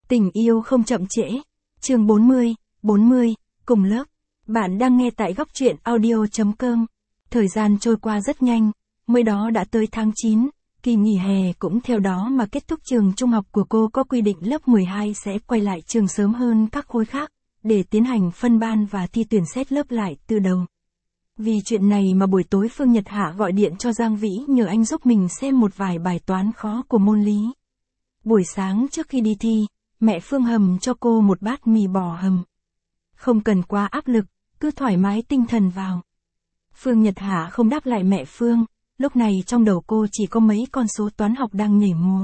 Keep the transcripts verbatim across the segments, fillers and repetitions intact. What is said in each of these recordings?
Tình yêu không chậm trễ. Chương bốn mươi, bốn mươi, cùng lớp. Bạn đang nghe tại góc truyện audio chấm com. Thời gian trôi qua rất nhanh, mới đó đã tới tháng chín, kỳ nghỉ hè cũng theo đó mà kết thúc. Trường trung học của cô có quy định lớp mười hai sẽ quay lại trường sớm hơn các khối khác, để tiến hành phân ban và thi tuyển xét lớp lại từ đầu. Vì chuyện này mà buổi tối Phương Nhật Hạ gọi điện cho Giang Vĩ nhờ anh giúp mình xem một vài bài toán khó của môn lý. Buổi sáng trước khi đi thi, mẹ Phương hầm cho cô một bát mì bò hầm. Không cần quá áp lực, cứ thoải mái tinh thần vào. Phương Nhật Hạ không đáp lại mẹ Phương, lúc này trong đầu cô chỉ có mấy con số toán học đang nhảy múa.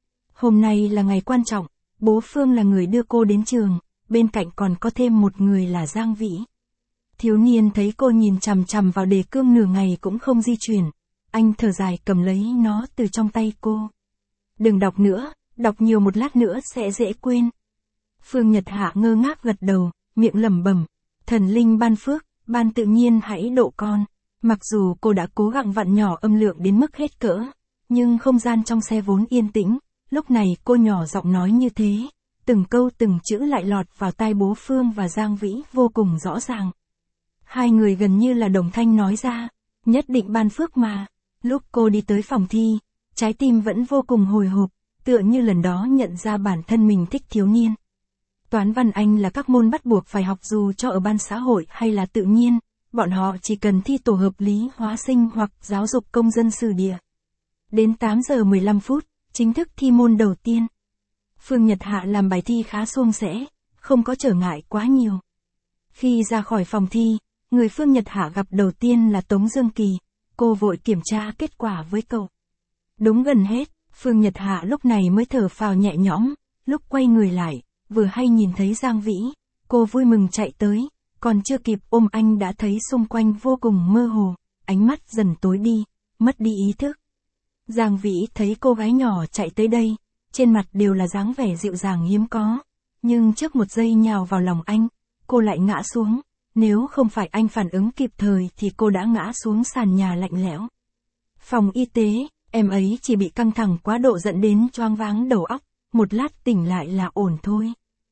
Hôm nay là ngày quan trọng, bố Phương là người đưa cô đến trường, bên cạnh còn có thêm một người là Giang Vĩ. Thiếu niên thấy cô nhìn chằm chằm vào đề cương nửa ngày cũng không di chuyển, anh thở dài cầm lấy nó từ trong tay cô. Đừng đọc nữa, đọc nhiều một lát nữa sẽ dễ quên. Phương Nhật Hạ ngơ ngác gật đầu, miệng lẩm bẩm, thần linh ban phước, ban tự nhiên hãy độ con. Mặc dù cô đã cố gắng vặn nhỏ âm lượng đến mức hết cỡ, nhưng không gian trong xe vốn yên tĩnh, lúc này cô nhỏ giọng nói như thế, từng câu từng chữ lại lọt vào tai bố Phương và Giang Vĩ vô cùng rõ ràng. Hai người gần như là đồng thanh nói ra, nhất định ban phước mà. Lúc cô đi tới phòng thi, trái tim vẫn vô cùng hồi hộp, tựa như lần đó nhận ra bản thân mình thích thiếu niên. Toán văn Anh là các môn bắt buộc phải học dù cho ở ban xã hội hay là tự nhiên, bọn họ chỉ cần thi tổ hợp lý hóa sinh hoặc giáo dục công dân sử địa. Đến tám giờ mười lăm phút, chính thức thi môn đầu tiên. Phương Nhật Hạ làm bài thi khá suôn sẻ, không có trở ngại quá nhiều. Khi ra khỏi phòng thi, người Phương Nhật Hạ gặp đầu tiên là Tống Dương Kỳ, cô vội kiểm tra kết quả với cậu. Đúng gần hết, Phương Nhật Hạ lúc này mới thở phào nhẹ nhõm, lúc quay người lại, vừa hay nhìn thấy Giang Vĩ, cô vui mừng chạy tới, còn chưa kịp ôm anh đã thấy xung quanh vô cùng mơ hồ, ánh mắt dần tối đi, mất đi ý thức. Giang Vĩ thấy cô gái nhỏ chạy tới đây, trên mặt đều là dáng vẻ dịu dàng hiếm có, nhưng trước một giây nhào vào lòng anh, cô lại ngã xuống, nếu không phải anh phản ứng kịp thời thì cô đã ngã xuống sàn nhà lạnh lẽo. Phòng y tế, em ấy chỉ bị căng thẳng quá độ dẫn đến choáng váng đầu óc, một lát tỉnh lại là ổn thôi.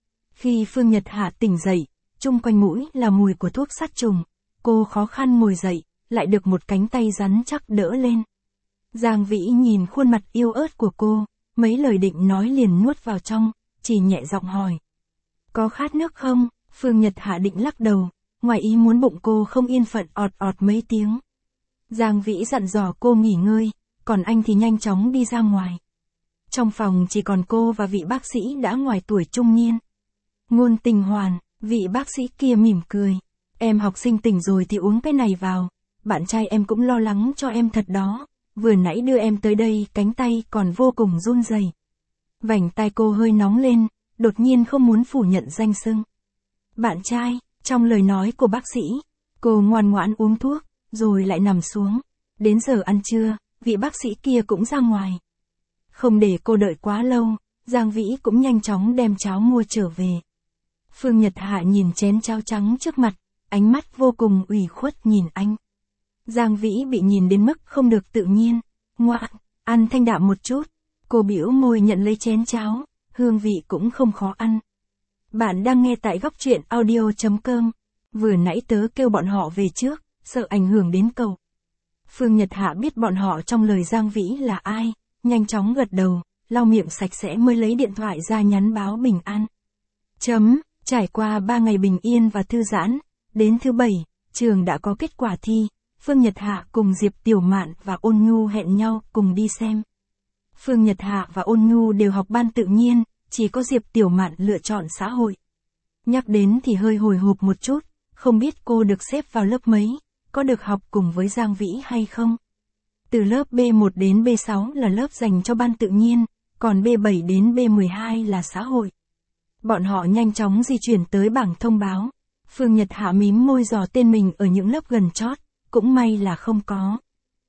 Khi Phương Nhật Hạ tỉnh dậy, chung quanh mũi là mùi của thuốc sát trùng, cô khó khăn ngồi dậy, lại được một cánh tay rắn chắc đỡ lên. Giang Vĩ nhìn khuôn mặt yêu ớt của cô, mấy lời định nói liền nuốt vào trong, chỉ nhẹ giọng hỏi. Có khát nước không? Phương Nhật Hạ định lắc đầu, ngoài ý muốn bụng cô không yên phận ọt ọt mấy tiếng. Giang Vĩ dặn dò cô nghỉ ngơi, còn anh thì nhanh chóng đi ra ngoài. Trong phòng chỉ còn cô và vị bác sĩ đã ngoài tuổi trung niên. Ngôn Tình Hoàn, vị bác sĩ kia mỉm cười. Em học sinh tỉnh rồi thì uống cái này vào, bạn trai em cũng lo lắng cho em thật đó, vừa nãy đưa em tới đây cánh tay còn vô cùng run rẩy. Vành tai cô hơi nóng lên, đột nhiên không muốn phủ nhận danh xưng. Bạn trai, trong lời nói của bác sĩ, cô ngoan ngoãn uống thuốc, rồi lại nằm xuống. Đến giờ ăn trưa, vị bác sĩ kia cũng ra ngoài. Không để cô đợi quá lâu, Giang Vĩ cũng nhanh chóng đem cháo mua trở về. Phương Nhật Hạ nhìn chén cháo trắng trước mặt, ánh mắt vô cùng ủy khuất nhìn anh. Giang Vĩ bị nhìn đến mức không được tự nhiên, ngoạn, ăn thanh đạm một chút. Cô bĩu môi nhận lấy chén cháo, hương vị cũng không khó ăn. Bạn đang nghe tại góc truyện audio chấm com. Vừa nãy tớ kêu bọn họ về trước, sợ ảnh hưởng đến cậu. Phương Nhật Hạ biết bọn họ trong lời Giang Vĩ là ai, nhanh chóng gật đầu, lau miệng sạch sẽ mới lấy điện thoại ra nhắn báo bình an. Chấm, trải qua ba ngày bình yên và thư giãn, đến thứ bảy, trường đã có kết quả thi, Phương Nhật Hạ cùng Diệp Tiểu Mạn và Ôn Nhu hẹn nhau cùng đi xem. Phương Nhật Hạ và Ôn Nhu đều học ban tự nhiên, chỉ có Diệp Tiểu Mạn lựa chọn xã hội. Nhắc đến thì hơi hồi hộp một chút, không biết cô được xếp vào lớp mấy, có được học cùng với Giang Vĩ hay không. Từ lớp B một đến B sáu là lớp dành cho ban tự nhiên, còn B bảy đến B mười hai là xã hội. Bọn họ nhanh chóng di chuyển tới bảng thông báo. Phương Nhật Hạ mím môi dò tên mình ở những lớp gần chót, cũng may là không có.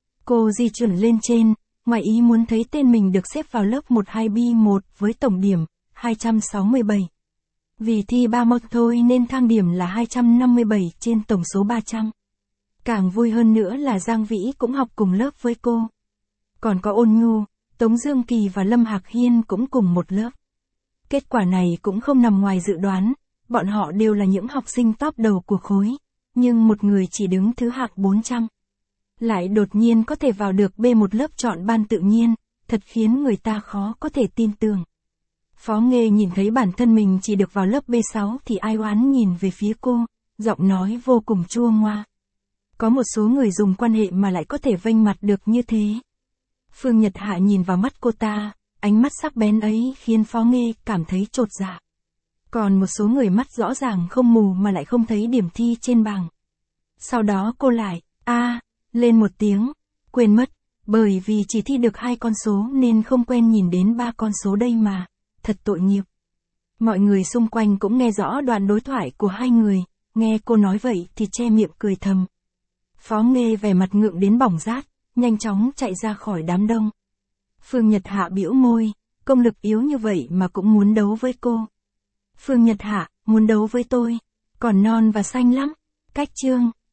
Cô di chuyển lên trên, ngoài ý muốn thấy tên mình được xếp vào lớp một hai B một với tổng điểm hai trăm sáu mươi bảy. Vì thi ba môn thôi nên thang điểm là hai trăm năm mươi bảy trên tổng số ba trăm. Càng vui hơn nữa là Giang Vĩ cũng học cùng lớp với cô. Còn có Ôn Nhu, Tống Dương Kỳ và Lâm Hạc Hiên cũng cùng một lớp. Kết quả này cũng không nằm ngoài dự đoán, bọn họ đều là những học sinh top đầu của khối, nhưng một người chỉ đứng thứ hạng bốn trăm. Lại đột nhiên có thể vào được B một lớp chọn ban tự nhiên, thật khiến người ta khó có thể tin tưởng. Phó Nghê nhìn thấy bản thân mình chỉ được vào lớp B sáu thì ai oán nhìn về phía cô, giọng nói vô cùng chua ngoa. Có một số người dùng quan hệ mà lại có thể vênh mặt được như thế. Phương Nhật Hạ nhìn vào mắt cô ta, ánh mắt sắc bén ấy khiến Phó Nghê cảm thấy chột dạ. Còn một số người mắt rõ ràng không mù mà lại không thấy điểm thi trên bảng. Sau đó cô lại, a lên một tiếng, quên mất, bởi vì chỉ thi được hai con số nên không quen nhìn đến ba con số đây mà, thật tội nghiệp. Mọi người xung quanh cũng nghe rõ đoạn đối thoại của hai người, nghe cô nói vậy thì che miệng cười thầm. Phó Nghê vẻ mặt ngượng đến bỏng rát, nhanh chóng chạy ra khỏi đám đông. Phương Nhật Hạ bĩu môi, công lực yếu như vậy mà cũng muốn đấu với cô. Phương Nhật Hạ, muốn đấu với tôi, còn non và xanh lắm, cách chương.